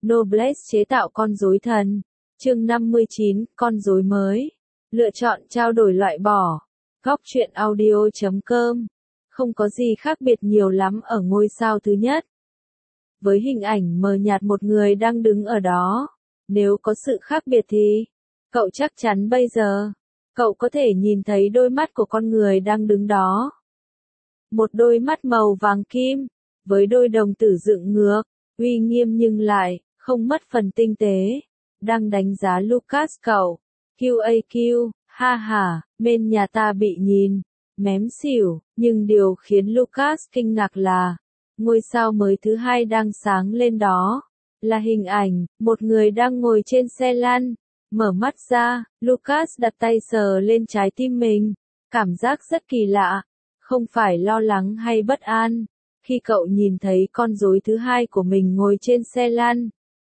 Noblesse chế tạo con rối thần. Chương 59, con rối mới. Lựa chọn trao đổi loại bỏ. Góc truyện audio.com. Không có gì khác biệt nhiều lắm ở ngôi sao thứ nhất. Với hình ảnh mờ nhạt một người đang đứng ở đó. Nếu có sự khác biệt thì, cậu chắc chắn bây giờ, cậu có thể nhìn thấy đôi mắt của con người đang đứng đó. Một đôi mắt màu vàng kim, với đôi đồng tử dựng ngược, uy nghiêm nhưng lại, không mất phần tinh tế, đang đánh giá Lucas cậu. QAQ, ha ha, bên nhà ta bị nhìn, mém xỉu, nhưng điều khiến Lucas kinh ngạc là, ngôi sao mới thứ hai đang sáng lên đó, là hình ảnh, một người đang ngồi trên xe lăn. Mở mắt ra, Lucas đặt tay sờ lên trái tim mình, cảm giác rất kỳ lạ, không phải lo lắng hay bất an, khi cậu nhìn thấy con rối thứ hai của mình ngồi trên xe lăn.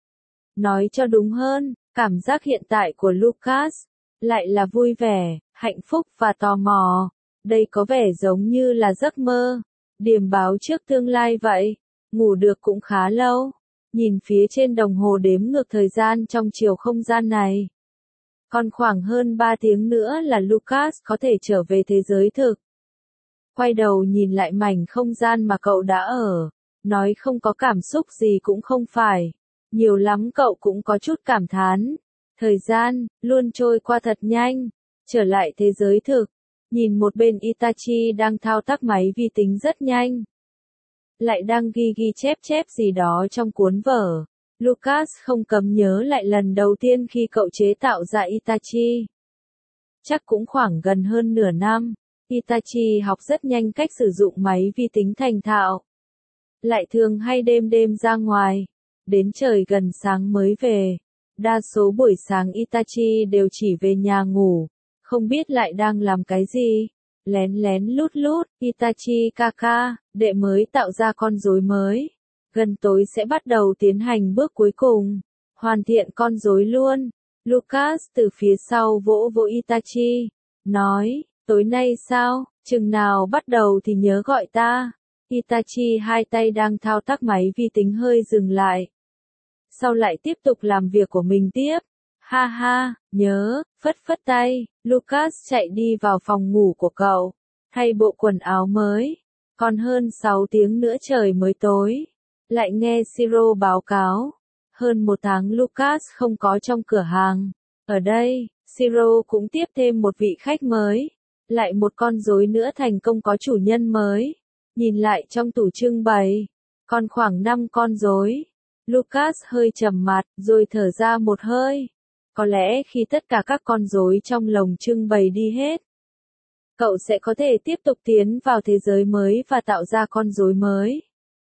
Nói cho đúng hơn, cảm giác hiện tại của Lucas, lại là vui vẻ, hạnh phúc và tò mò. Đây có vẻ giống như là giấc mơ, điềm báo trước tương lai vậy. Ngủ được cũng khá lâu, nhìn phía trên đồng hồ đếm ngược thời gian trong chiều không gian này. Còn khoảng hơn 3 tiếng nữa là Lucas có thể trở về thế giới thực. Quay đầu nhìn lại mảnh không gian mà cậu đã ở, nói không có cảm xúc gì cũng không phải. Nhiều lắm cậu cũng có chút cảm thán. Thời gian, luôn trôi qua thật nhanh. Trở lại thế giới thực, nhìn một bên Itachi đang thao tác máy vi tính rất nhanh. Lại đang ghi chép gì đó trong cuốn vở. Lucas không cấm nhớ lại lần đầu tiên khi cậu chế tạo ra Itachi. Chắc cũng khoảng gần hơn nửa năm, Itachi học rất nhanh cách sử dụng máy vi tính thành thạo. Lại thường hay đêm ra ngoài, đến trời gần sáng mới về. Đa số buổi sáng Itachi đều chỉ về nhà ngủ, không biết lại đang làm cái gì. Lén lút, Itachi kaka, đệ mới tạo ra con rối mới. Gần tối sẽ bắt đầu tiến hành bước cuối cùng, hoàn thiện con rối luôn. Lucas từ phía sau vỗ vỗ Itachi, nói, tối nay sao, chừng nào bắt đầu thì nhớ gọi ta. Itachi hai tay đang thao tác máy vi tính hơi dừng lại. Sau lại tiếp tục làm việc của mình tiếp. Ha ha, nhớ, phất tay, Lucas chạy đi vào phòng ngủ của cậu, thay bộ quần áo mới. Còn hơn 6 tiếng nữa trời mới tối. Lại nghe Shiro báo cáo, hơn 1 tháng Lucas không có trong cửa hàng. Ở đây, Shiro cũng tiếp thêm một vị khách mới. Lại một con rối nữa thành công có chủ nhân mới. Nhìn lại trong tủ trưng bày, còn khoảng 5 con rối. Lucas hơi trầm mặt, rồi thở ra một hơi. Có lẽ khi tất cả các con rối trong lồng trưng bày đi hết, cậu sẽ có thể tiếp tục tiến vào thế giới mới và tạo ra con rối mới.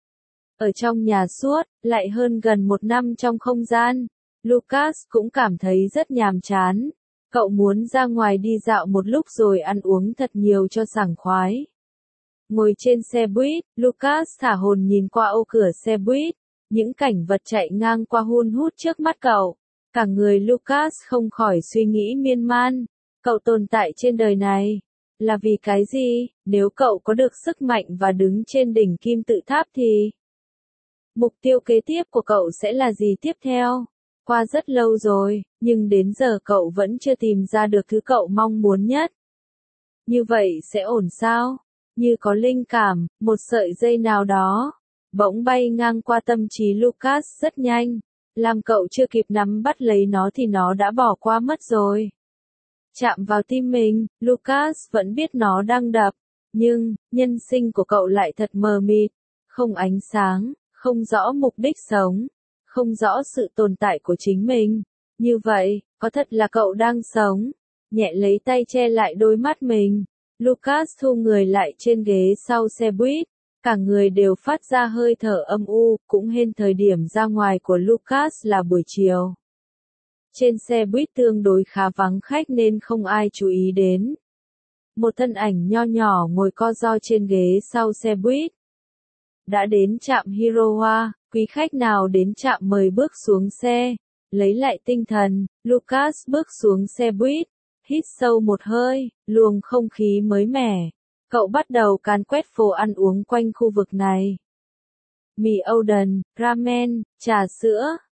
Ở trong nhà suốt, lại hơn gần 1 năm trong không gian, Lucas cũng cảm thấy rất nhàm chán. Cậu muốn ra ngoài đi dạo một lúc rồi ăn uống thật nhiều cho sảng khoái. Ngồi trên xe buýt, Lucas thả hồn nhìn qua ô cửa xe buýt. Những cảnh vật chạy ngang qua hun hút trước mắt cậu. Cả người Lucas không khỏi suy nghĩ miên man. Cậu tồn tại trên đời này là vì cái gì? Nếu cậu có được sức mạnh và đứng trên đỉnh kim tự tháp thì mục tiêu kế tiếp của cậu sẽ là gì tiếp theo? Qua rất lâu rồi, nhưng đến giờ cậu vẫn chưa tìm ra được thứ cậu mong muốn nhất. Như vậy sẽ ổn sao? Như có linh cảm, một sợi dây nào đó bỗng bay ngang qua tâm trí Lucas rất nhanh. Làm cậu chưa kịp nắm bắt lấy nó thì nó đã bỏ qua mất rồi. Chạm vào tim mình, Lucas vẫn biết nó đang đập. Nhưng, nhân sinh của cậu lại thật mờ mịt. Không ánh sáng, không rõ mục đích sống, không rõ sự tồn tại của chính mình. Như vậy, có thật là cậu đang sống? Nhẹ lấy tay che lại đôi mắt mình. Lucas thu người lại trên ghế sau xe buýt. Cả người đều phát ra hơi thở âm u, cũng hên thời điểm ra ngoài của Lucas là buổi chiều. Trên xe buýt tương đối khá vắng khách nên không ai chú ý đến. Một thân ảnh nho nhỏ ngồi co ro trên ghế sau xe buýt. Đã đến trạm Hirowa, quý khách nào đến trạm mời bước xuống xe. Lấy lại tinh thần, Lucas bước xuống xe buýt, hít sâu một hơi, luồng không khí mới mẻ. Cậu bắt đầu càn quét phố ăn uống quanh khu vực này. Mì Oden, ramen, trà sữa,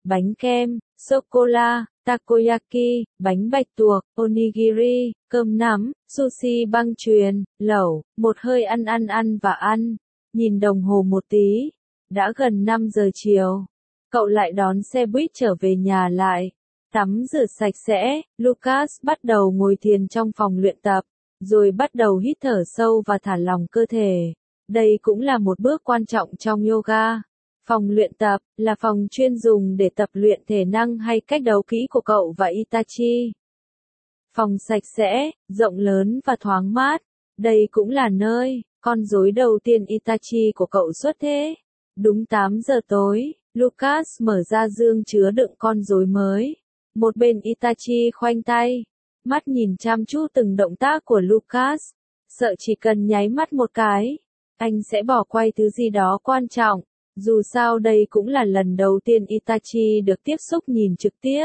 bánh kem, sô-cô-la, takoyaki, bánh bạch tuộc, onigiri, cơm nắm, sushi băng chuyền, lẩu, một hơi ăn và ăn. Nhìn đồng hồ một tí, đã gần 5 giờ chiều. Cậu lại đón xe buýt trở về nhà lại. Tắm rửa sạch sẽ, Lucas bắt đầu ngồi thiền trong phòng luyện tập, rồi bắt đầu hít thở sâu và thả lỏng cơ thể. Đây cũng là một bước quan trọng trong yoga. Phòng luyện tập là phòng chuyên dùng để tập luyện thể năng hay cách đấu kỹ của cậu và Itachi. Phòng sạch sẽ, rộng lớn và thoáng mát. Đây cũng là nơi con rối đầu tiên Itachi của cậu xuất thế. Đúng 8 giờ tối, Lucas mở ra dương chứa đựng con rối mới. Một bên Itachi khoanh tay, mắt nhìn chăm chú từng động tác của Lucas, sợ chỉ cần nháy mắt một cái, anh sẽ bỏ quay thứ gì đó quan trọng. Dù sao đây cũng là lần đầu tiên Itachi được tiếp xúc nhìn trực tiếp.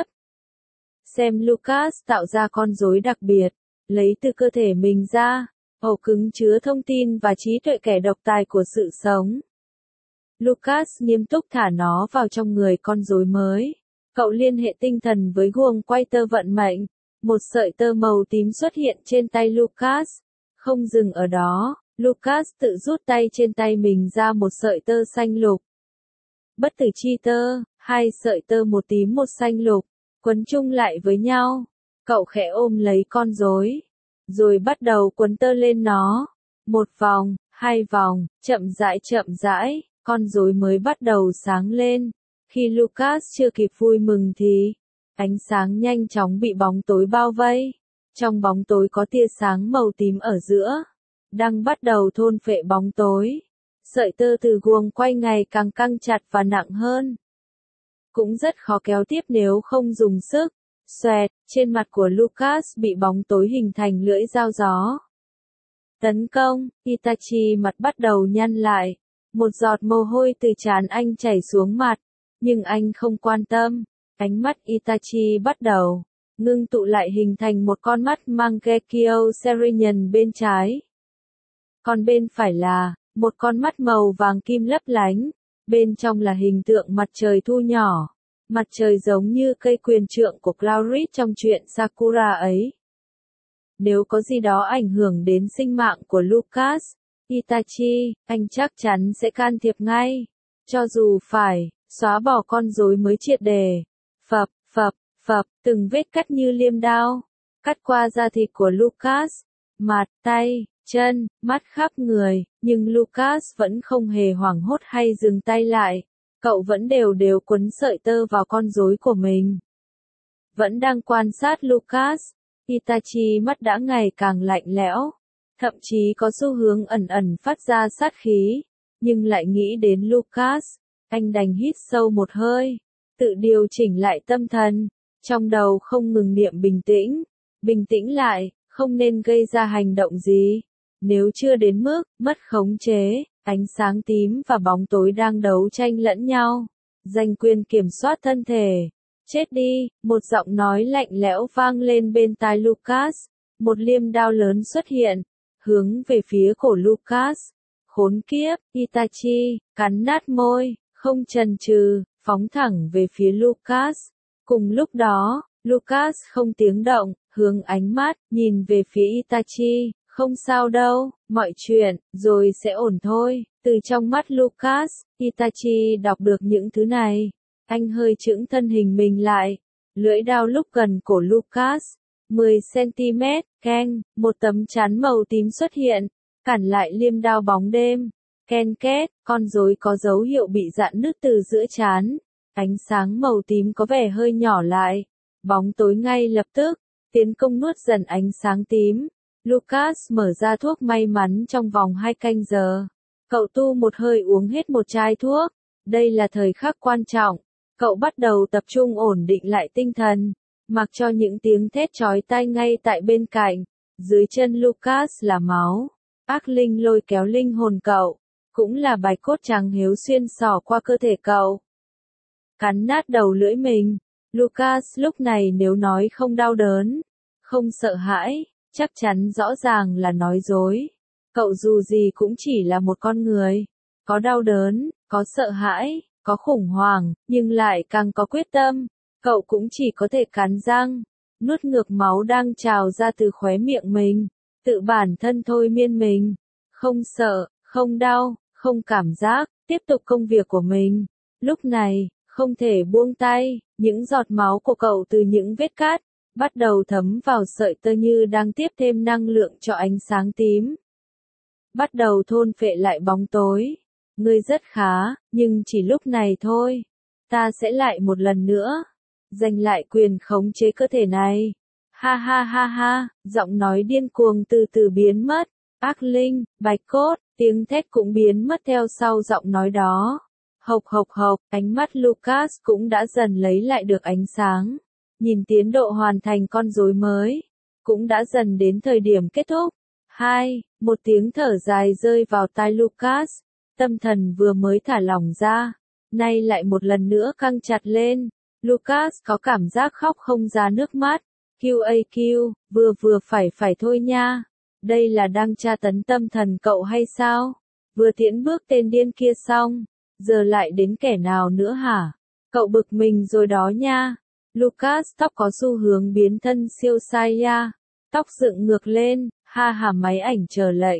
Xem Lucas tạo ra con rối đặc biệt, lấy từ cơ thể mình ra, ổ cứng chứa thông tin và trí tuệ kẻ độc tài của sự sống. Lucas nghiêm túc thả nó vào trong người con rối mới. Cậu liên hệ tinh thần với guồng quay tơ vận mệnh. Một sợi tơ màu tím xuất hiện trên tay Lucas. Không dừng ở đó, Lucas tự rút tay trên tay mình ra một sợi tơ xanh lục. Bất tử chi tơ, hai sợi tơ một tím một xanh lục, quấn chung lại với nhau. Cậu khẽ ôm lấy con rối, rồi bắt đầu quấn tơ lên nó. Một vòng, hai vòng, chậm rãi, con rối mới bắt đầu sáng lên. Khi Lucas chưa kịp vui mừng thì ánh sáng nhanh chóng bị bóng tối bao vây. Trong bóng tối có tia sáng màu tím ở giữa, đang bắt đầu thôn phệ bóng tối. Sợi tơ từ guồng quay ngày càng căng chặt và nặng hơn. Cũng rất khó kéo tiếp nếu không dùng sức. Xoẹt, trên mặt của Lucas bị bóng tối hình thành lưỡi dao gió. Tấn công, Itachi mặt bắt đầu nhăn lại. Một giọt mồ hôi từ trán anh chảy xuống mặt. Nhưng anh không quan tâm. Ánh mắt Itachi bắt đầu ngưng tụ lại hình thành một con mắt Mangekyo Serenian bên trái. Còn bên phải là một con mắt màu vàng kim lấp lánh. Bên trong là hình tượng mặt trời thu nhỏ. Mặt trời giống như cây quyền trượng của Clarice trong truyện Sakura ấy. Nếu có gì đó ảnh hưởng đến sinh mạng của Lucas, Itachi, anh chắc chắn sẽ can thiệp ngay. Cho dù phải xóa bỏ con rối mới triệt để. Phập, từng vết cắt như liêm đao, cắt qua da thịt của Lucas, mặt, tay, chân, mắt khắp người, nhưng Lucas vẫn không hề hoảng hốt hay dừng tay lại. Cậu vẫn đều quấn sợi tơ vào con rối của mình. Vẫn đang quan sát Lucas, Itachi mắt đã ngày càng lạnh lẽo, thậm chí có xu hướng ẩn phát ra sát khí, nhưng lại nghĩ đến Lucas, anh đành hít sâu một hơi, tự điều chỉnh lại tâm thần, trong đầu không ngừng niệm bình tĩnh lại, không nên gây ra hành động gì, nếu chưa đến mức mất khống chế. Ánh sáng tím và bóng tối đang đấu tranh lẫn nhau, giành quyền kiểm soát thân thể. Chết đi, một giọng nói lạnh lẽo vang lên bên tai Lucas. Một liêm đao lớn xuất hiện, hướng về phía cổ Lucas. Khốn kiếp, Itachi, cắn nát môi, không chần chừ, phóng thẳng về phía Lucas. Cùng lúc đó, Lucas không tiếng động, hướng ánh mắt, nhìn về phía Itachi. Không sao đâu, mọi chuyện, rồi sẽ ổn thôi. Từ trong mắt Lucas, Itachi đọc được những thứ này. Anh hơi chững thân hình mình lại. Lưỡi đao lúc gần cổ Lucas. 10cm, keng, một tấm chắn màu tím xuất hiện. Cản lại liêm đao bóng đêm. Ken két, con rối có dấu hiệu bị rạn nứt từ giữa trán. Ánh sáng màu tím có vẻ hơi nhỏ lại. Bóng tối ngay lập tức, tiến công nuốt dần ánh sáng tím. Lucas mở ra thuốc may mắn trong vòng 2 canh giờ. Cậu tu một hơi uống hết một chai thuốc. Đây là thời khắc quan trọng. Cậu bắt đầu tập trung ổn định lại tinh thần. Mặc cho những tiếng thét chói tai ngay tại bên cạnh. Dưới chân Lucas là máu. Ác linh lôi kéo linh hồn cậu. Cũng là bạch cốt trắng hiếu xuyên xỏ qua cơ thể cậu. Cắn nát đầu lưỡi mình. Lucas lúc này nếu nói không đau đớn, không sợ hãi, chắc chắn rõ ràng là nói dối. Cậu dù gì cũng chỉ là một con người. Có đau đớn, có sợ hãi, có khủng hoảng, nhưng lại càng có quyết tâm. Cậu cũng chỉ có thể cắn răng, nuốt ngược máu đang trào ra từ khóe miệng mình, tự bản thân thôi miên mình. Không sợ, không đau, không cảm giác, tiếp tục công việc của mình. Lúc này, không thể buông tay, những giọt máu của cậu từ những vết cát, bắt đầu thấm vào sợi tơ như đang tiếp thêm năng lượng cho ánh sáng tím. Bắt đầu thôn phệ lại bóng tối. Ngươi rất khá, nhưng chỉ lúc này thôi. Ta sẽ lại một lần nữa. Giành lại quyền khống chế cơ thể này. Ha ha ha ha, giọng nói điên cuồng từ từ biến mất. Ác linh, bạch cốt, tiếng thét cũng biến mất theo sau giọng nói đó. Hộc hộc hộc, ánh mắt Lucas cũng đã dần lấy lại được ánh sáng. Nhìn tiến độ hoàn thành con rối mới, cũng đã dần đến thời điểm kết thúc. Một tiếng thở dài rơi vào tai Lucas. Tâm thần vừa mới thả lỏng ra, nay lại một lần nữa căng chặt lên. Lucas có cảm giác khóc không ra nước mắt. QAQ, vừa phải thôi nha. Đây là đang tra tấn tâm thần cậu hay sao? Vừa tiễn bước tên điên kia xong, giờ lại đến kẻ nào nữa hả? Cậu bực mình rồi đó nha. Lucas tóc có xu hướng biến thân siêu sai ya. Tóc dựng ngược lên, ha ha máy ảnh chờ lệnh.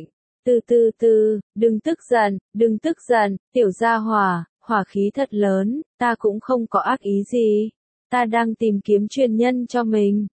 Đừng tức giận, tiểu gia hỏa, hỏa khí thật lớn, ta cũng không có ác ý gì. Ta đang tìm kiếm truyền nhân cho mình.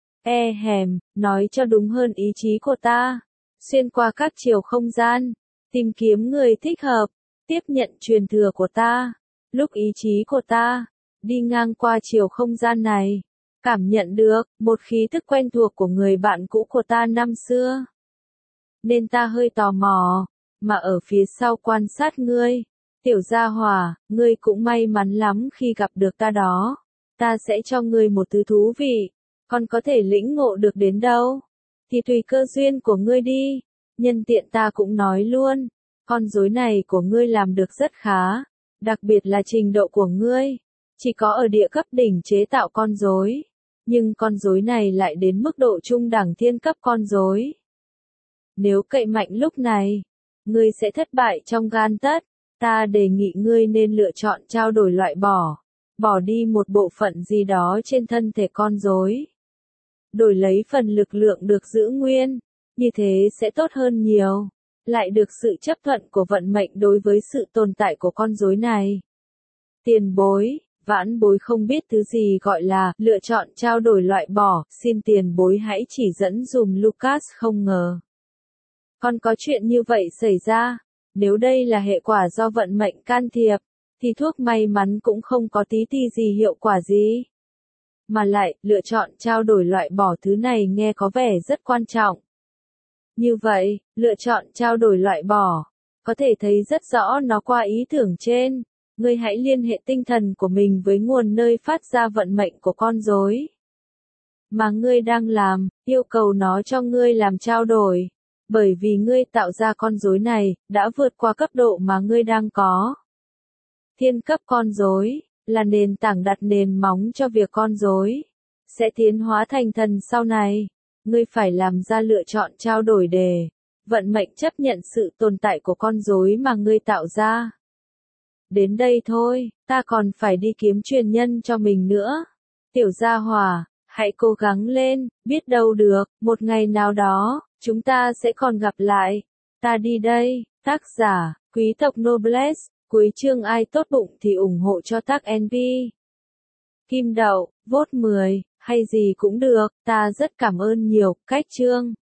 Nói cho đúng hơn ý chí của ta. Xuyên qua các chiều không gian, tìm kiếm người thích hợp, tiếp nhận truyền thừa của ta. Lúc ý chí của ta đi ngang qua chiều không gian này, cảm nhận được một khí tức quen thuộc của người bạn cũ của ta năm xưa. Nên ta hơi tò mò, mà ở phía sau quan sát ngươi. Tiểu gia hỏa, ngươi cũng may mắn lắm khi gặp được ta đó. Ta sẽ cho ngươi một thứ thú vị, còn có thể lĩnh ngộ được đến đâu thì tùy cơ duyên của ngươi đi. Nhân tiện ta cũng nói luôn, con rối này của ngươi làm được rất khá, đặc biệt là trình độ của ngươi. Chỉ có ở địa cấp đỉnh chế tạo con rối, nhưng con rối này lại đến mức độ trung đẳng thiên cấp con rối. Nếu cậy mạnh lúc này, ngươi sẽ thất bại trong gan tấc. Ta đề nghị ngươi nên lựa chọn trao đổi loại bỏ đi một bộ phận gì đó trên thân thể con rối, đổi lấy phần lực lượng được giữ nguyên, như thế sẽ tốt hơn nhiều, lại được sự chấp thuận của vận mệnh đối với sự tồn tại của con rối này. Tiền bối, vãn bối không biết thứ gì gọi là lựa chọn trao đổi loại bỏ, xin tiền bối hãy chỉ dẫn dùm. Lucas không ngờ còn có chuyện như vậy xảy ra. Nếu đây là hệ quả do vận mệnh can thiệp, thì thuốc may mắn cũng không có tí ti gì hiệu quả gì. Mà lại, lựa chọn trao đổi loại bỏ thứ này nghe có vẻ rất quan trọng. Như vậy, lựa chọn trao đổi loại bỏ, có thể thấy rất rõ nó qua ý tưởng trên. Ngươi hãy liên hệ tinh thần của mình với nguồn nơi phát ra vận mệnh của con rối mà ngươi đang làm, yêu cầu nó cho ngươi làm trao đổi. Bởi vì ngươi tạo ra con rối này, đã vượt qua cấp độ mà ngươi đang có. Thiên cấp con rối là nền tảng đặt nền móng cho việc con rối sẽ tiến hóa thành thần sau này. Ngươi phải làm ra lựa chọn trao đổi để vận mệnh chấp nhận sự tồn tại của con rối mà ngươi tạo ra. Đến đây thôi, ta còn phải đi kiếm truyền nhân cho mình nữa. Tiểu gia hỏa, hãy cố gắng lên, biết đâu được, một ngày nào đó, chúng ta sẽ còn gặp lại. Ta đi đây. Tác giả, quý tộc Noblesse. Cuối chương ai tốt bụng thì ủng hộ cho tác NP. Kim đậu, vote 10, hay gì cũng được, ta rất cảm ơn nhiều. Cách chương.